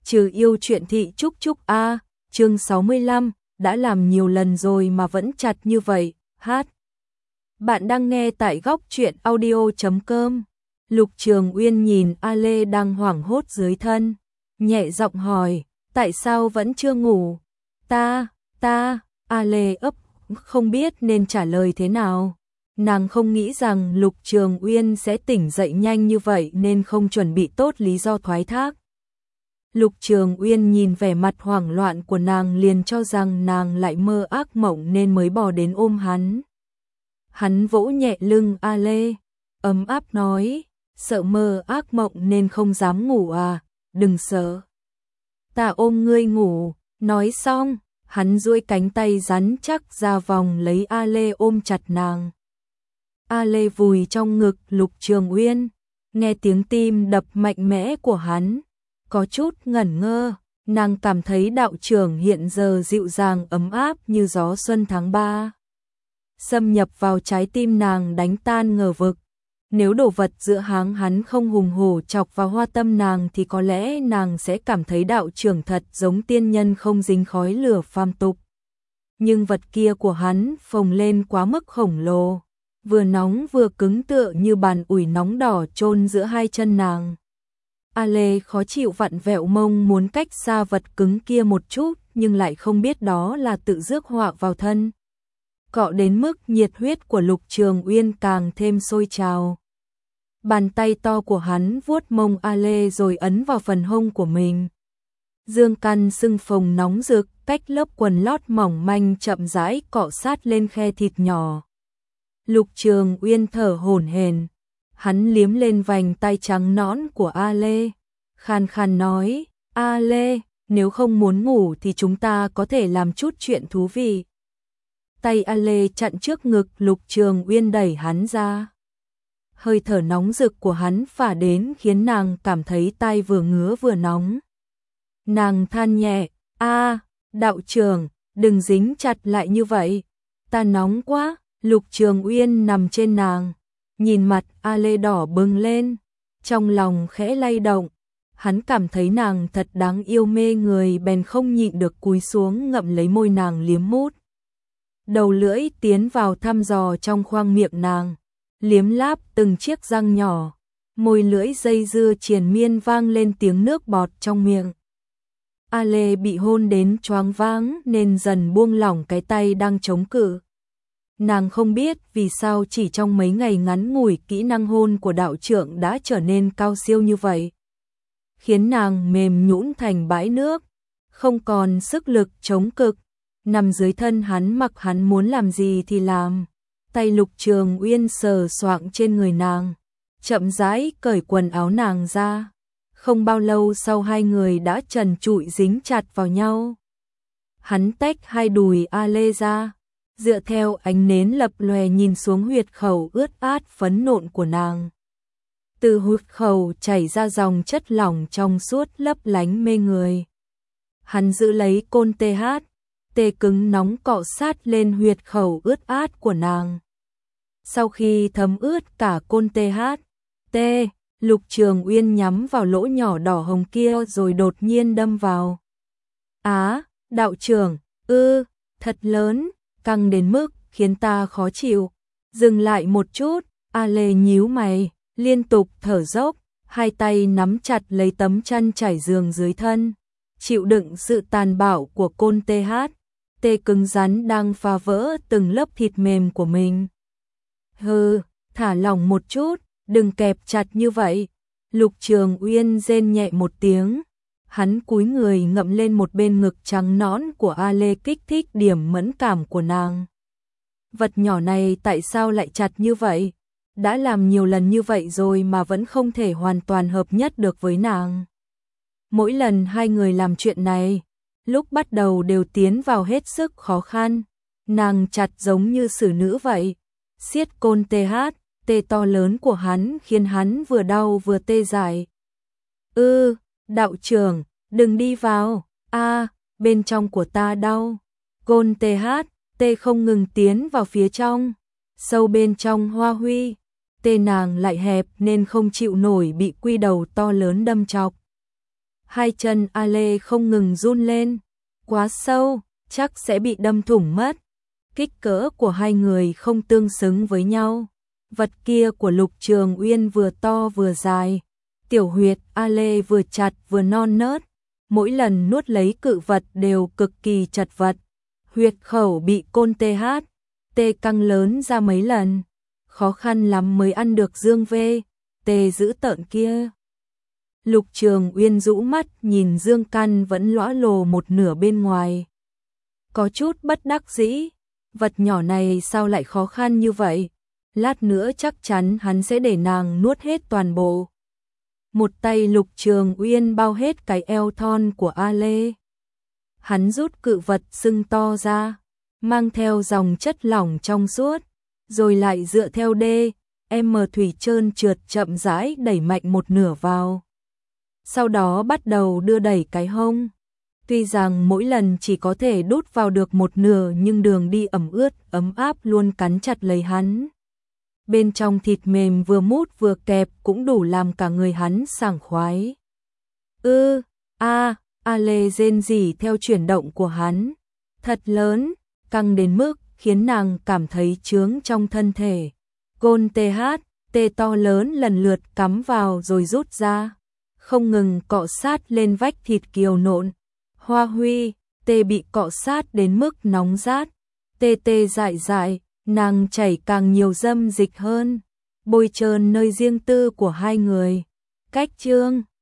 Trừ yêu chuyện thị Trúc Trúc a, chương 65, đã làm nhiều lần rồi mà vẫn chặt như vậy. Hát. Bạn đang nghe tại góc truyện audio.com. Lục Trường Uyên nhìn A Lê đang hoảng hốt dưới thân, nhẹ giọng hỏi, tại sao vẫn chưa ngủ? Ta, A Lê không biết nên trả lời thế nào. Nàng không nghĩ rằng Lục Trường Uyên sẽ tỉnh dậy nhanh như vậy nên không chuẩn bị tốt lý do thoái thác. Lục Trường Uyên nhìn vẻ mặt hoảng loạn của nàng liền cho rằng nàng lại mơ ác mộng nên mới bò đến ôm hắn. Hắn vỗ nhẹ lưng A Lê, ấm áp nói, sợ mơ ác mộng nên không dám ngủ à, đừng sợ. Ta ôm ngươi ngủ, nói xong, hắn duỗi cánh tay rắn chắc ra vòng lấy A Lê ôm chặt nàng. A Lê vùi trong ngực Lục Trường Uyên, nghe tiếng tim đập mạnh mẽ của hắn, có chút ngẩn ngơ, nàng cảm thấy đạo trưởng hiện giờ dịu dàng ấm áp như gió xuân tháng 3. Xâm nhập vào trái tim nàng đánh tan ngờ vực, nếu đồ vật giữa háng hắn không hùng hổ chọc vào hoa tâm nàng thì có lẽ nàng sẽ cảm thấy đạo trưởng thật giống tiên nhân không dính khói lửa phàm tục. Nhưng vật kia của hắn phồng lên quá mức khổng lồ, vừa nóng vừa cứng tựa như bàn ủi nóng đỏ chôn giữa hai chân nàng. A Lê khó chịu vặn vẹo mông muốn cách xa vật cứng kia một chút nhưng lại không biết đó là tự rước họa vào thân. Cọ đến mức nhiệt huyết của Lục Trường Uyên càng thêm sôi trào. Bàn tay to của hắn vuốt mông A Lê rồi ấn vào phần hông của mình. Dương căn sưng phồng nóng rực, cách lớp quần lót mỏng manh chậm rãi cọ sát lên khe thịt nhỏ. Lục Trường Uyên thở hổn hển, hắn liếm lên vành tay trắng nõn của A Lê, khan khan nói, A Lê, nếu không muốn ngủ thì chúng ta có thể làm chút chuyện thú vị. Tay A Lê chặn trước ngực Lục Trường Uyên đẩy hắn ra. Hơi thở nóng rực của hắn phả đến khiến nàng cảm thấy tai vừa ngứa vừa nóng. Nàng than nhẹ, đạo trưởng, đừng dính chặt lại như vậy, ta nóng quá. Lục Trường Uyên nằm trên nàng, nhìn mặt A Lê đỏ bừng lên, trong lòng khẽ lay động, hắn cảm thấy nàng thật đáng yêu mê người bèn không nhịn được cúi xuống ngậm lấy môi nàng liếm mút. Đầu lưỡi tiến vào thăm dò trong khoang miệng nàng, liếm láp từng chiếc răng nhỏ, môi lưỡi dây dưa triền miên vang lên tiếng nước bọt trong miệng. A Lê bị hôn đến choáng váng nên dần buông lỏng cái tay đang chống cự. Nàng không biết vì sao chỉ trong mấy ngày ngắn ngủi kỹ năng hôn của đạo trưởng đã trở nên cao siêu như vậy. Khiến nàng mềm nhũn thành bãi nước, không còn sức lực chống cực, nằm dưới thân hắn mặc hắn muốn làm gì thì làm. Tay Lục Trường Uyên sờ soạng trên người nàng, chậm rãi cởi quần áo nàng ra. Không bao lâu sau hai người đã trần trụi dính chặt vào nhau. Hắn tách hai đùi A Lê ra, dựa theo ánh nến lập lòe nhìn xuống huyệt khẩu ướt át phấn nộn của nàng. Từ huyệt khẩu chảy ra dòng chất lỏng trong suốt lấp lánh mê người. Hắn giữ lấy côn tê cứng nóng cọ sát lên huyệt khẩu ướt át của nàng. Sau khi thấm ướt cả côn tê, Lục Trường Uyên nhắm vào lỗ nhỏ đỏ hồng kia rồi đột nhiên đâm vào. Đạo trưởng, thật lớn, căng đến mức khiến ta khó chịu. Dừng lại một chút, A Lê nhíu mày, liên tục thở dốc, hai tay nắm chặt lấy tấm chăn trải giường dưới thân, chịu đựng sự tàn bạo của côn tê cứng rắn đang phá vỡ từng lớp thịt mềm của mình. Thả lỏng một chút, đừng kẹp chặt như vậy. Lục Trường Uyên rên nhẹ một tiếng, hắn cúi người ngậm lên một bên ngực trắng nõn của A Lê kích thích điểm mẫn cảm của nàng. Vật nhỏ này tại sao lại chặt như vậy? Đã làm nhiều lần như vậy rồi mà vẫn không thể hoàn toàn hợp nhất được với nàng. Mỗi lần hai người làm chuyện này, lúc bắt đầu đều tiến vào hết sức khó khăn. Nàng chặt giống như xử nữ vậy, siết côn tê to lớn của hắn khiến hắn vừa đau vừa tê dại. Đạo trưởng, đừng đi vào, bên trong của ta đau. Côn tê không ngừng tiến vào phía trong, sâu bên trong hoa huy, tê nàng lại hẹp nên không chịu nổi bị quy đầu to lớn đâm chọc. Hai chân A Lê không ngừng run lên, quá sâu, chắc sẽ bị đâm thủng mất. Kích cỡ của hai người không tương xứng với nhau. Vật kia của Lục Trường Uyên vừa to vừa dài, tiểu huyệt A Lê vừa chặt vừa non nớt, mỗi lần nuốt lấy cự vật đều cực kỳ chật vật. Huyệt khẩu bị côn tê căng lớn ra mấy lần, khó khăn lắm mới ăn được dương vê, tê dữ tợn kia. Lục Trường Uyên rũ mắt nhìn dương căn vẫn lõa lồ một nửa bên ngoài. Có chút bất đắc dĩ, vật nhỏ này sao lại khó khăn như vậy, lát nữa chắc chắn hắn sẽ để nàng nuốt hết toàn bộ. Một tay Lục Trường Uyên bao hết cái eo thon của A Lê. Hắn rút cự vật sưng to ra, mang theo dòng chất lỏng trong suốt, rồi lại dựa theo thủy trơn trượt chậm rãi đẩy mạnh một nửa vào. Sau đó bắt đầu đưa đẩy cái hông. Tuy rằng mỗi lần chỉ có thể đút vào được một nửa nhưng đường đi ẩm ướt, ấm áp luôn cắn chặt lấy hắn. Bên trong thịt mềm vừa mút vừa kẹp cũng đủ làm cả người hắn sảng khoái. A Lê rên rỉ theo chuyển động của hắn. Thật lớn, căng đến mức khiến nàng cảm thấy chướng trong thân thể. Côn tê to lớn lần lượt cắm vào rồi rút ra, không ngừng cọ sát lên vách thịt kiều nộn. Hoa Huy, tê bị cọ sát đến mức nóng rát, tê dại, nàng chảy càng nhiều dâm dịch hơn, bôi trơn nơi riêng tư của hai người. Cách chương